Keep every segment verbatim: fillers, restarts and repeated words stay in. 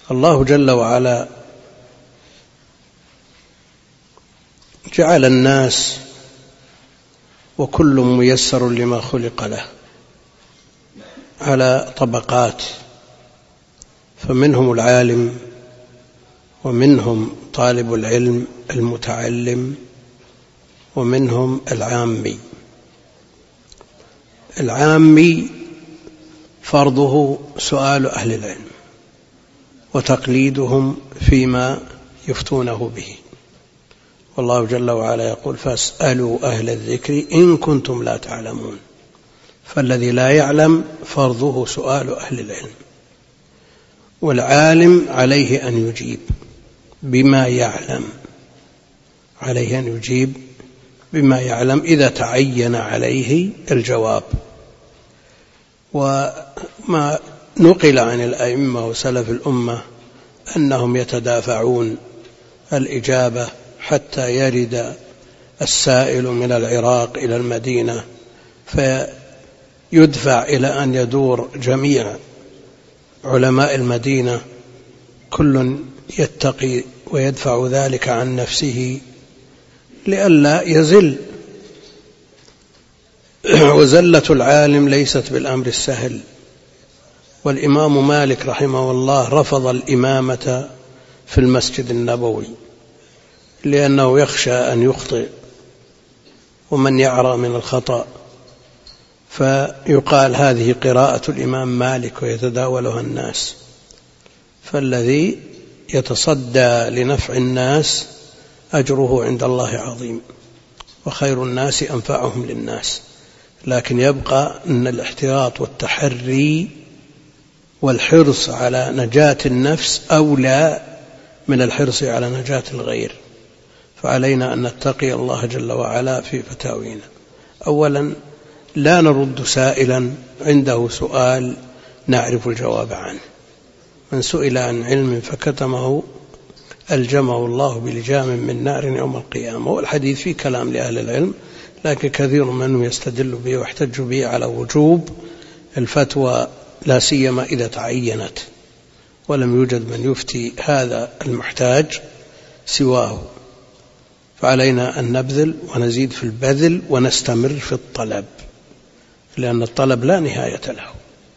الله جل وعلا جعل الناس وكل ميسر لما خلق له على طبقات، فمنهم العالم ومنهم طالب العلم المتعلم ومنهم العامي. العامي فرضه سؤال أهل العلم وتقليدهم فيما يفتونه به، والله جل وعلا يقول فاسألوا أهل الذكر إن كنتم لا تعلمون. فالذي لا يعلم فرضه سؤال أهل العلم، والعالم عليه أن يجيب بما يعلم، عليه أن يجيب بما يعلم إذا تعين عليه الجواب. وما نقل عن الأئمة وسلف الأمة أنهم يتدافعون الإجابة حتى يرد السائل من العراق إلى المدينة فيدفع إلى أن يدور جميع علماء المدينة، كل يتقي ويدفع ذلك عن نفسه لئلا يزل. وزلة العالم ليست بالأمر السهل، والإمام مالك رحمه الله رفض الإمامة في المسجد النبوي لأنه يخشى أن يخطئ ومن يعرى من الخطأ، فيقال هذه قراءة الإمام مالك ويتداولها الناس. فالذي يتصدى لنفع الناس أجره عند الله عظيم، وخير الناس أنفعهم للناس. لكن يبقى أن الاحتياط والتحري والحرص على نجاة النفس أولى من الحرص على نجاة الغير. فعلينا أن نتقي الله جل وعلا في فتاوينا. أولا لا نرد سائلا عنده سؤال نعرف الجواب عنه. من سئل عن علم فكتمه ألجمه الله بلجام من نار يوم القيامة. والحديث فيه كلام لأهل العلم، لكن كثير منهم يستدل به واحتج به على وجوب الفتوى، لا سيما إذا تعينت ولم يوجد من يفتي هذا المحتاج سواه. فعلينا أن نبذل ونزيد في البذل ونستمر في الطلب، لأن الطلب لا نهاية له.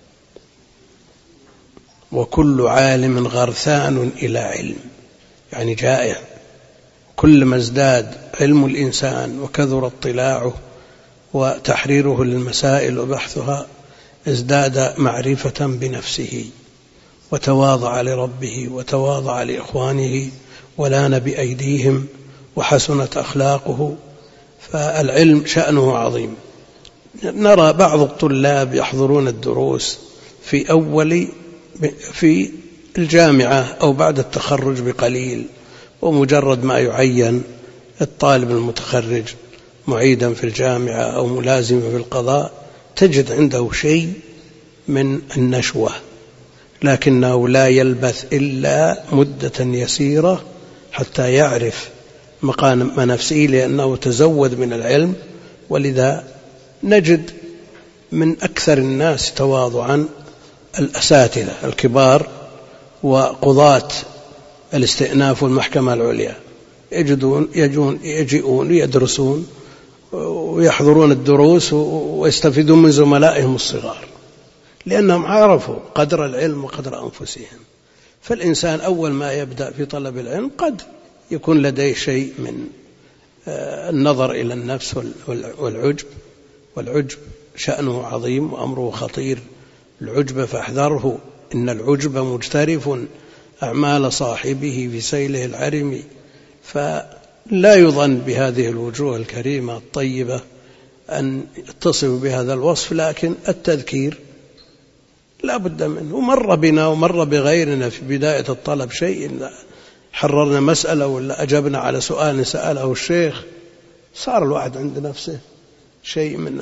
وكل عالم غرثان إلى علم، يعني جائع. كلما ازداد علم الإنسان وكثر اطلاعه وتحريره للمسائل وبحثها ازداد معرفة بنفسه وتواضع لربه وتواضع لإخوانه ولان بأيديهم وحسنت أخلاقه. فالعلم شأنه عظيم. نرى بعض الطلاب يحضرون الدروس في أول في الجامعة أو بعد التخرج بقليل، ومجرد ما يعين الطالب المتخرج معيدا في الجامعة أو ملازما في القضاء تجد عنده شيء من النشوة، لكنه لا يلبث إلا مدة يسيرة حتى يعرف مقام نفسه، لأنه تزود من العلم. ولذا نجد من أكثر الناس تواضعا الأساتذة الكبار وقضاة الاستئناف والمحكمة العليا، يجدون يجون يجيئون يدرسون ويحضرون الدروس ويستفيدون من زملائهم الصغار، لأنهم عرفوا قدر العلم وقدر أنفسهم. فالإنسان أول ما يبدأ في طلب العلم قد يكون لديه شيء من النظر إلى النفس والعجب، والعجب شأنه عظيم وأمره خطير. العجب فاحذره، إن العجب مجترف أعمال صاحبه في سيله العرم. فلا يظن بهذه الوجوه الكريمة الطيبة أن يتصف بهذا الوصف، لكن التذكير لا بد منه. ومر بنا ومر بغيرنا في بداية الطلب شيء، حررنا مسألة ولا أجبنا على سؤال سأله الشيخ، صار الواحد عند نفسه شيء من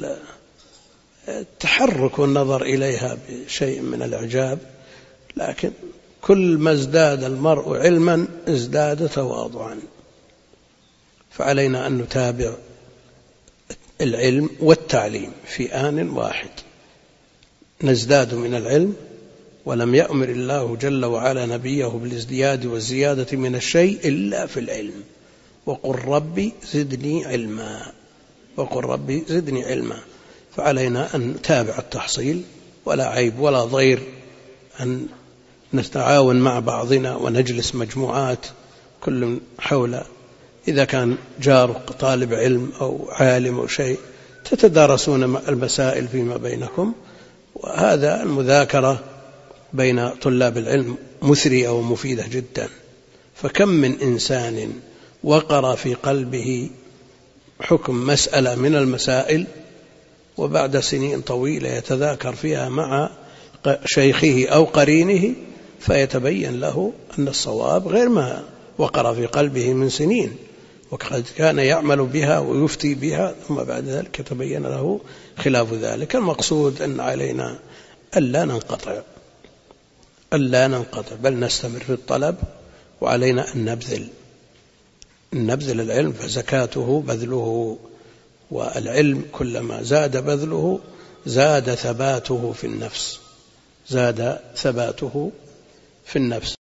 التحرك والنظر إليها بشيء من الإعجاب. لكن كل ما ازداد المرء علما ازداد تواضعا. فعلينا أن نتابع العلم والتعليم في آن واحد، نزداد من العلم ولم يأمر الله جل وعلا نبيه بالازدياد والزيادة من الشيء إلا في العلم. وقل ربي زدني علما، وقل ربي زدني علما. فعلينا أن نتابع التحصيل، ولا عيب ولا ضير أن نتعاون مع بعضنا ونجلس مجموعات كل حول، إذا كان جارك طالب علم أو عالم أو شيء تتدارسون المسائل فيما بينكم. وهذا المذاكرة بين طلاب العلم مثرية ومفيدة جدا. فكم من إنسان وقر في قلبه حكم مسألة من المسائل وبعد سنين طويلة يتذاكر فيها مع شيخه أو قرينه فيتبين له أن الصواب غير ما وقر في قلبه من سنين، وقد كان يعمل بها ويفتي بها ثم بعد ذلك يتبين له خلاف ذلك. المقصود أن علينا ألا ننقطع ألا ننقطع بل نستمر في الطلب، وعلينا أن نبذل نبذل العلم، فزكاته بذله، والعلم كلما زاد بذله زاد ثباته في النفس زاد ثباته في النفس